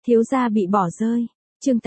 Thiếu gia bị bỏ rơi. Chương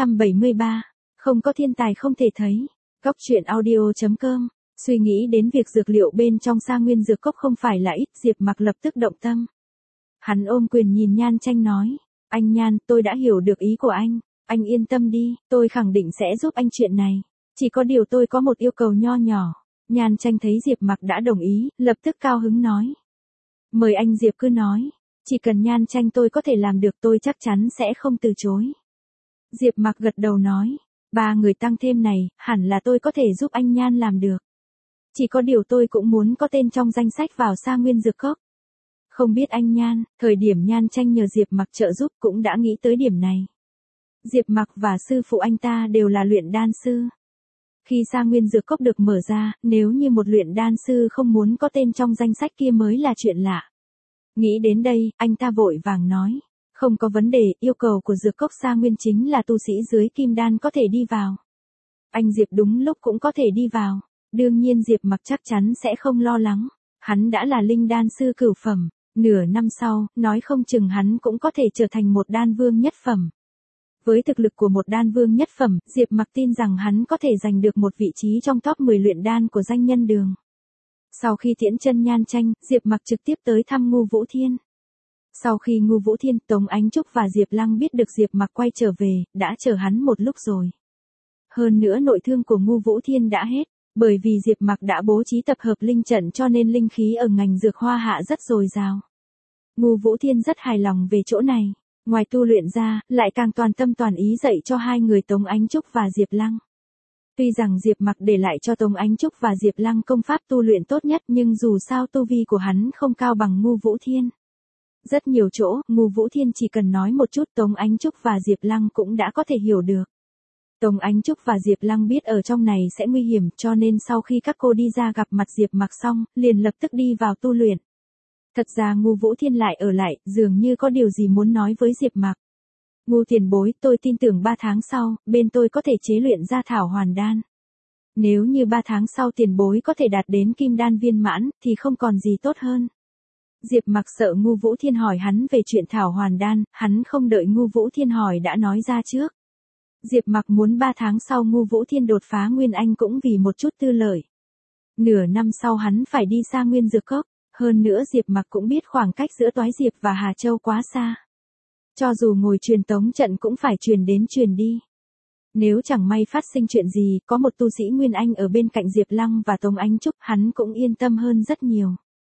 873. Không có thiên tài không thể thấy. Góc truyện audio.com. Suy nghĩ đến việc dược liệu bên trong Sa Nguyên dược cốc không phải là ít, Diệp Mặc lập tức động tâm. Hắn ôm quyền nhìn Nhan Tranh nói, anh Nhan, tôi đã hiểu được ý của anh yên tâm đi, tôi khẳng định sẽ giúp anh chuyện này. Chỉ có điều tôi có một yêu cầu nho nhỏ. Nhan Tranh thấy Diệp Mặc đã đồng ý, lập tức cao hứng nói. Mời anh Diệp cứ nói, chỉ cần Nhan Tranh tôi có thể làm được tôi chắc chắn sẽ không từ chối. Diệp Mặc gật đầu nói, 3 người tăng thêm này, hẳn là tôi có thể giúp anh Nhan làm được. Chỉ có điều tôi cũng muốn có tên trong danh sách vào Sa Nguyên dược cốc. Không biết anh Nhan, thời điểm Nhan Tranh nhờ Diệp Mặc trợ giúp cũng đã nghĩ tới điểm này. Diệp Mặc và sư phụ anh ta đều là luyện đan sư. Khi Sa Nguyên dược cốc được mở ra, nếu như một luyện đan sư không muốn có tên trong danh sách kia mới là chuyện lạ. Nghĩ đến đây, anh ta vội vàng nói, không có vấn đề, yêu cầu của dược cốc Sa Nguyên chính là tu sĩ dưới kim đan có thể đi vào. Anh Diệp đúng lúc cũng có thể đi vào. Đương nhiên Diệp Mặc chắc chắn sẽ không lo lắng. Hắn đã là linh đan sư cửu phẩm. Nửa năm sau, nói không chừng hắn cũng có thể trở thành một đan vương nhất phẩm. Với thực lực của một đan vương nhất phẩm, Diệp Mặc tin rằng hắn có thể giành được một vị trí trong top 10 luyện đan của danh nhân đường. Sau khi tiễn chân Nhan Tranh, Diệp Mặc trực tiếp tới thăm Ngưu Vũ Thiên. Sau khi Ngưu Vũ Thiên, Tống Ánh Trúc và Diệp Lăng biết được Diệp Mặc quay trở về, đã chờ hắn một lúc rồi. Hơn nữa nội thương của Ngưu Vũ Thiên đã hết. Bởi vì Diệp Mặc đã bố trí tập hợp linh trận cho nên linh khí ở ngành dược hoa hạ rất dồi dào. Ngưu Vũ Thiên rất hài lòng về chỗ này. Ngoài tu luyện ra, lại càng toàn tâm toàn ý dạy cho 2 người Tống Ánh Trúc và Diệp Lăng. Tuy rằng Diệp Mặc để lại cho Tống Ánh Trúc và Diệp Lăng công pháp tu luyện tốt nhất nhưng dù sao tu vi của hắn không cao bằng Ngưu Vũ Thiên. Rất nhiều chỗ, Ngưu Vũ Thiên chỉ cần nói một chút Tống Ánh Trúc và Diệp Lăng cũng đã có thể hiểu được. Tống Ánh Trúc và Diệp Lăng biết ở trong này sẽ nguy hiểm cho nên sau khi các cô đi ra gặp mặt Diệp Mặc xong, liền lập tức đi vào tu luyện. Thật ra Ngưu Vũ Thiên lại ở lại, dường như có điều gì muốn nói với Diệp Mặc. Ngưu tiền bối, tôi tin tưởng 3 tháng sau, bên tôi có thể chế luyện ra thảo hoàn đan. Nếu như 3 tháng sau tiền bối có thể đạt đến kim đan viên mãn, thì không còn gì tốt hơn. Diệp Mặc sợ Ngưu Vũ Thiên hỏi hắn về chuyện thảo hoàn đan, hắn không đợi Ngưu Vũ Thiên hỏi đã nói ra trước. Diệp Mặc muốn 3 tháng sau Ngưu Vũ Thiên đột phá Nguyên Anh cũng vì một chút tư lợi. Nửa năm sau hắn phải đi Sa Nguyên dược cốc, hơn nữa Diệp Mặc cũng biết khoảng cách giữa Toái Diệp và Hà Châu quá xa. Cho dù ngồi truyền tống trận cũng phải truyền đến truyền đi. Nếu chẳng may phát sinh chuyện gì, có một tu sĩ Nguyên Anh ở bên cạnh Diệp Lăng và Tống Ánh Trúc, hắn cũng yên tâm hơn rất nhiều.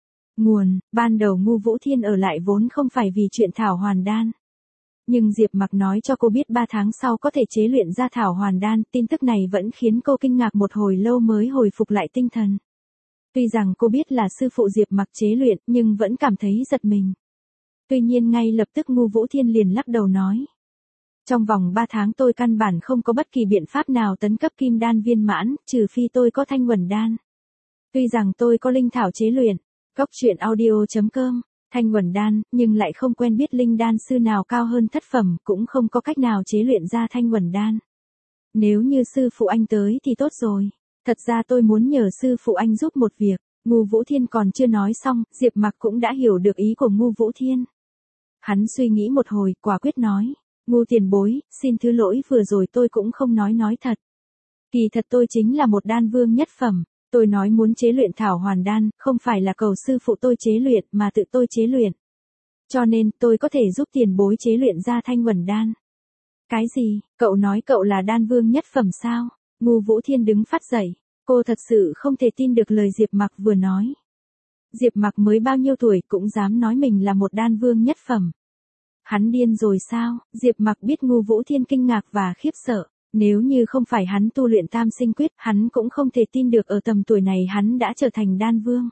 Ban đầu Ngưu Vũ Thiên ở lại vốn không phải vì chuyện thảo hoàn đan. Nhưng Diệp Mặc nói cho cô biết 3 tháng sau có thể chế luyện ra thảo hoàn đan, tin tức này vẫn khiến cô kinh ngạc một hồi lâu mới hồi phục lại tinh thần. Tuy rằng cô biết là sư phụ Diệp Mặc chế luyện, nhưng vẫn cảm thấy giật mình. Tuy nhiên ngay lập tức Ngưu Vũ Thiên liền lắc đầu nói. Trong vòng 3 tháng tôi căn bản không có bất kỳ biện pháp nào tấn cấp kim đan viên mãn, trừ phi tôi có thanh quẩn đan. Tuy rằng tôi có linh thảo chế luyện, góc truyện audio.com. Thanh quẩn đan, nhưng lại không quen biết linh đan sư nào cao hơn thất phẩm, cũng không có cách nào chế luyện ra thanh quẩn đan. Nếu như sư phụ anh tới thì tốt rồi. Thật ra tôi muốn nhờ sư phụ anh giúp một việc. Ngưu Vũ Thiên còn chưa nói xong, Diệp Mặc cũng đã hiểu được ý của Ngưu Vũ Thiên. Hắn suy nghĩ một hồi, quả quyết nói. Ngưu tiền bối, xin thứ lỗi vừa rồi tôi cũng không nói thật. Kỳ thật tôi chính là một đan vương nhất phẩm. Tôi nói muốn chế luyện thảo hoàn đan, không phải là cầu sư phụ tôi chế luyện mà tự tôi chế luyện. Cho nên tôi có thể giúp tiền bối chế luyện ra thanh quẩn đan. Cái gì, cậu nói cậu là đan vương nhất phẩm sao? Ngưu Vũ Thiên đứng phát dậy. Cô thật sự không thể tin được lời Diệp Mặc vừa nói. Diệp Mặc mới bao nhiêu tuổi cũng dám nói mình là một đan vương nhất phẩm. Hắn điên rồi sao? Diệp Mặc biết Ngưu Vũ Thiên kinh ngạc và khiếp sợ. Nếu như không phải hắn tu luyện tam sinh quyết, hắn cũng không thể tin được ở tầm tuổi này hắn đã trở thành đan vương.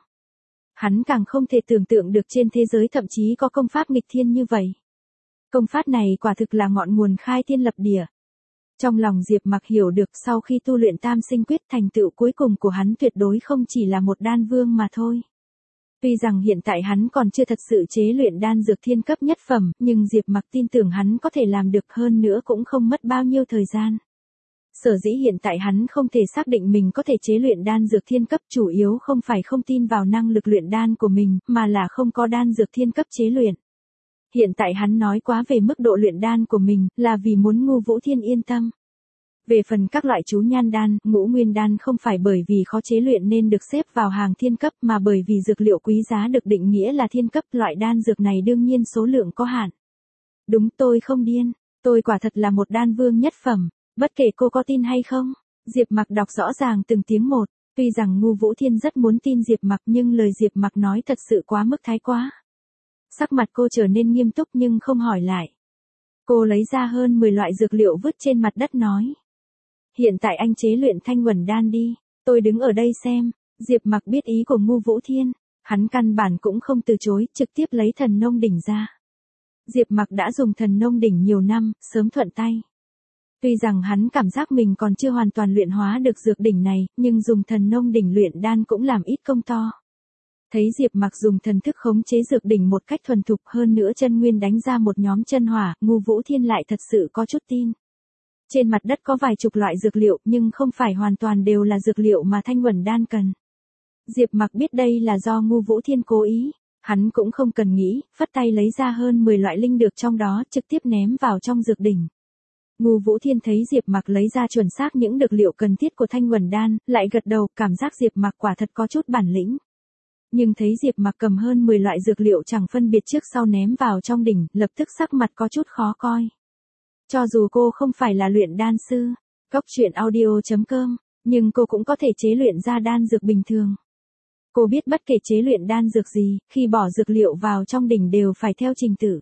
Hắn càng không thể tưởng tượng được trên thế giới thậm chí có công pháp nghịch thiên như vậy. Công pháp này quả thực là ngọn nguồn khai thiên lập địa. Trong lòng Diệp Mặc hiểu được sau khi tu luyện tam sinh quyết thành tựu cuối cùng của hắn tuyệt đối không chỉ là một đan vương mà thôi. Tuy rằng hiện tại hắn còn chưa thật sự chế luyện đan dược thiên cấp nhất phẩm, nhưng Diệp Mặc tin tưởng hắn có thể làm được hơn nữa cũng không mất bao nhiêu thời gian. Sở dĩ hiện tại hắn không thể xác định mình có thể chế luyện đan dược thiên cấp chủ yếu không phải không tin vào năng lực luyện đan của mình, mà là không có đan dược thiên cấp chế luyện. Hiện tại hắn nói quá về mức độ luyện đan của mình, là vì muốn Ngô Vũ Thiên yên tâm. Về phần các loại chú nhan đan, ngũ nguyên đan không phải bởi vì khó chế luyện nên được xếp vào hàng thiên cấp mà bởi vì dược liệu quý giá được định nghĩa là thiên cấp, loại đan dược này đương nhiên số lượng có hạn. Đúng, tôi không điên, tôi quả thật là một đan vương nhất phẩm, bất kể cô có tin hay không. Diệp Mặc đọc rõ ràng từng tiếng một, tuy rằng Ngô Vũ Thiên rất muốn tin Diệp Mặc nhưng lời Diệp Mặc nói thật sự quá mức thái quá. Sắc mặt cô trở nên nghiêm túc nhưng không hỏi lại. Cô lấy ra hơn 10 loại dược liệu vứt trên mặt đất nói. Hiện tại anh chế luyện thanh quẩn đan đi, tôi đứng ở đây xem. Diệp Mặc biết ý của Ngô Vũ Thiên, hắn căn bản cũng không từ chối, trực tiếp lấy thần nông đỉnh ra. Diệp Mặc đã dùng thần nông đỉnh nhiều năm, sớm thuận tay. Tuy rằng hắn cảm giác mình còn chưa hoàn toàn luyện hóa được dược đỉnh này, nhưng dùng thần nông đỉnh luyện đan cũng làm ít công to. Thấy Diệp Mặc dùng thần thức khống chế dược đỉnh một cách thuần thục, hơn nữa chân nguyên đánh ra một nhóm chân hỏa, Ngô Vũ Thiên lại thật sự có chút tin. Trên mặt đất có vài chục loại dược liệu nhưng không phải hoàn toàn đều là dược liệu mà thanh quẩn đan cần. Diệp Mặc biết đây là do Ngô Vũ Thiên cố ý, hắn cũng không cần nghĩ, phất tay lấy ra hơn 10 loại linh dược trong đó trực tiếp ném vào trong dược đỉnh. Ngô Vũ Thiên thấy Diệp Mặc lấy ra chuẩn xác những dược liệu cần thiết của thanh quẩn đan, lại gật đầu, cảm giác Diệp Mặc quả thật có chút bản lĩnh. Nhưng thấy Diệp Mặc cầm hơn 10 loại dược liệu chẳng phân biệt trước sau ném vào trong đỉnh, lập tức sắc mặt có chút khó coi. Cho dù cô không phải là luyện đan sư, goctruyện.audio.com, nhưng cô cũng có thể chế luyện ra đan dược bình thường. Cô biết bất kể chế luyện đan dược gì, khi bỏ dược liệu vào trong đỉnh đều phải theo trình tự.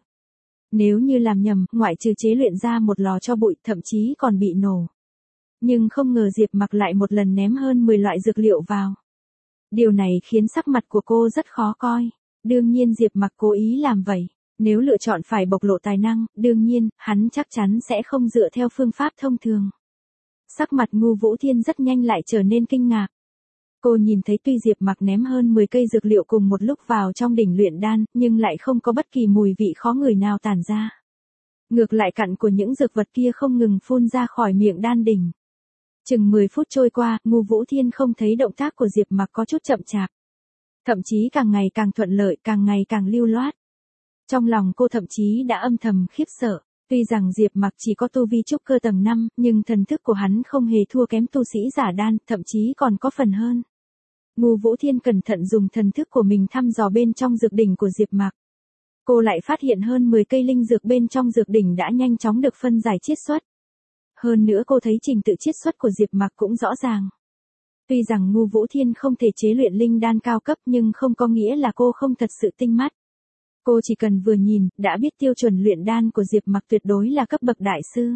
Nếu như làm nhầm, ngoại trừ chế luyện ra một lò cho bụi, thậm chí còn bị nổ. Nhưng không ngờ Diệp Mặc lại một lần ném hơn 10 loại dược liệu vào. Điều này khiến sắc mặt của cô rất khó coi. Đương nhiên Diệp Mặc cố ý làm vậy. Nếu lựa chọn phải bộc lộ tài năng, đương nhiên, hắn chắc chắn sẽ không dựa theo phương pháp thông thường. Sắc mặt Ngô Vũ Thiên rất nhanh lại trở nên kinh ngạc. Cô nhìn thấy tuy Diệp Mặc ném hơn 10 cây dược liệu cùng một lúc vào trong đỉnh luyện đan, nhưng lại không có bất kỳ mùi vị khó ngửi nào tản ra. Ngược lại cặn của những dược vật kia không ngừng phun ra khỏi miệng đan đỉnh. Chừng 10 phút trôi qua, Ngô Vũ Thiên không thấy động tác của Diệp Mặc có chút chậm chạp. Thậm chí càng ngày càng thuận lợi, càng ngày càng lưu loát. Trong lòng cô thậm chí đã âm thầm khiếp sợ, tuy rằng Diệp Mặc chỉ có tu vi trúc cơ tầng 5, nhưng thần thức của hắn không hề thua kém tu sĩ giả đan, thậm chí còn có phần hơn. Ngô Vũ Thiên cẩn thận dùng thần thức của mình thăm dò bên trong dược đỉnh của Diệp Mặc. Cô lại phát hiện hơn 10 cây linh dược bên trong dược đỉnh đã nhanh chóng được phân giải chiết xuất. Hơn nữa cô thấy trình tự chiết xuất của Diệp Mặc cũng rõ ràng. Tuy rằng Ngô Vũ Thiên không thể chế luyện linh đan cao cấp nhưng không có nghĩa là cô không thật sự tinh mắt. Cô chỉ cần vừa nhìn, đã biết tiêu chuẩn luyện đan của Diệp Mặc tuyệt đối là cấp bậc đại sư.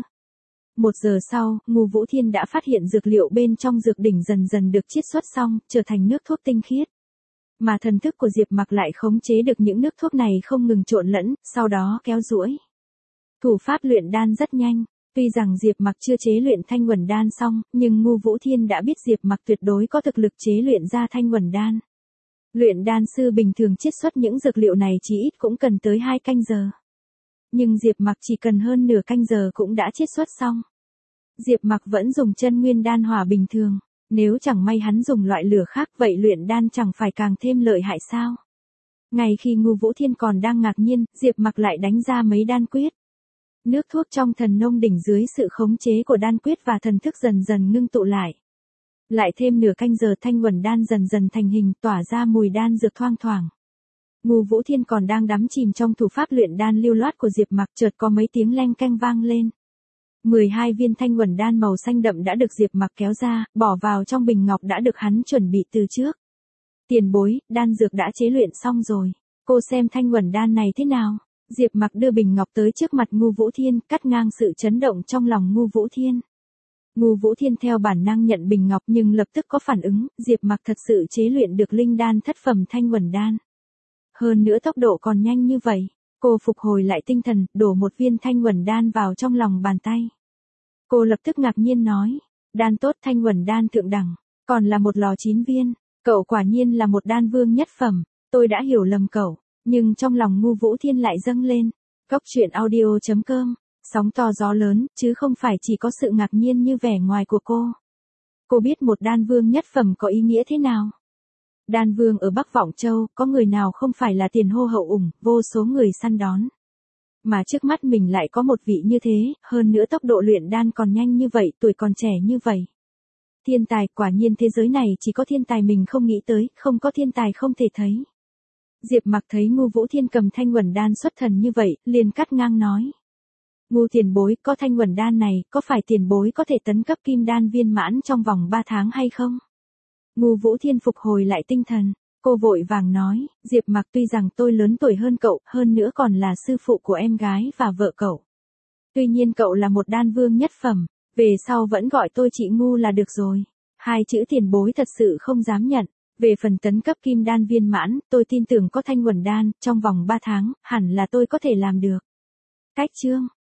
1 giờ sau, Ngô Vũ Thiên đã phát hiện dược liệu bên trong dược đỉnh dần dần được chiết xuất xong, trở thành nước thuốc tinh khiết. Mà thần thức của Diệp Mặc lại khống chế được những nước thuốc này không ngừng trộn lẫn, sau đó kéo duỗi. Thủ pháp luyện đan rất nhanh. Tuy rằng Diệp Mặc chưa chế luyện thanh quẩn đan xong, nhưng Ngô Vũ Thiên đã biết Diệp Mặc tuyệt đối có thực lực chế luyện ra thanh quẩn đan. Luyện đan sư bình thường chiết xuất những dược liệu này chỉ ít cũng cần tới 2 canh giờ. Nhưng Diệp Mặc chỉ cần hơn nửa canh giờ cũng đã chiết xuất xong. Diệp Mặc vẫn dùng chân nguyên đan hỏa bình thường, nếu chẳng may hắn dùng loại lửa khác vậy luyện đan chẳng phải càng thêm lợi hại sao? Ngay khi Ngô Vũ Thiên còn đang ngạc nhiên, Diệp Mặc lại đánh ra mấy đan quyết. Nước thuốc trong thần nông đỉnh dưới sự khống chế của đan quyết và thần thức dần dần ngưng tụ lại. Lại thêm nửa canh giờ thanh quẩn đan dần dần thành hình, tỏa ra mùi đan dược thoang thoảng. Ngô Vũ Thiên còn đang đắm chìm trong thủ pháp luyện đan lưu loát của Diệp Mặc, chợt có mấy tiếng leng keng vang lên. 12 viên thanh quẩn đan màu xanh đậm đã được Diệp Mặc kéo ra, bỏ vào trong bình ngọc đã được hắn chuẩn bị từ trước. Tiền bối, đan dược đã chế luyện xong rồi. Cô xem thanh quẩn đan này thế nào? Diệp Mặc đưa bình ngọc tới trước mặt Ngô Vũ Thiên, cắt ngang sự chấn động trong lòng Ngô Vũ Thiên. Ngô Vũ Thiên theo bản năng nhận bình ngọc nhưng lập tức có phản ứng, Diệp Mặc thật sự chế luyện được linh đan thất phẩm thanh quẩn đan. Hơn nữa tốc độ còn nhanh như vậy, cô phục hồi lại tinh thần, đổ một viên thanh quẩn đan vào trong lòng bàn tay. Cô lập tức ngạc nhiên nói, đan tốt thanh quẩn đan thượng đẳng, còn là một lò 9 viên, cậu quả nhiên là một đan vương nhất phẩm, tôi đã hiểu lầm cậu. Nhưng trong lòng Ngô Vũ Thiên lại dâng lên. Goctruyện.audio.com, sóng to gió lớn, chứ không phải chỉ có sự ngạc nhiên như vẻ ngoài của cô. Cô biết một đan vương nhất phẩm có ý nghĩa thế nào. Đan vương ở Bắc Vọng Châu, có người nào không phải là tiền hô hậu ủng, vô số người săn đón. Mà trước mắt mình lại có một vị như thế, hơn nữa tốc độ luyện đan còn nhanh như vậy, tuổi còn trẻ như vậy. Thiên tài, quả nhiên thế giới này chỉ có thiên tài mình không nghĩ tới, không có thiên tài không thể thấy. Diệp Mặc thấy Ngô Vũ Thiên cầm thanh uẩn đan xuất thần như vậy, liền cắt ngang nói. Ngô tiền bối, có thanh uẩn đan này, có phải tiền bối có thể tấn cấp kim đan viên mãn trong vòng 3 tháng hay không? Ngô Vũ Thiên phục hồi lại tinh thần, cô vội vàng nói, Diệp Mặc tuy rằng tôi lớn tuổi hơn cậu, hơn nữa còn là sư phụ của em gái và vợ cậu. Tuy nhiên cậu là một đan vương nhất phẩm, về sau vẫn gọi tôi chị Ngu là được rồi. Hai chữ tiền bối thật sự không dám nhận. Về phần tấn cấp kim đan viên mãn, tôi tin tưởng có thanh uẩn đan, trong vòng 3 tháng, hẳn là tôi có thể làm được. Cách chương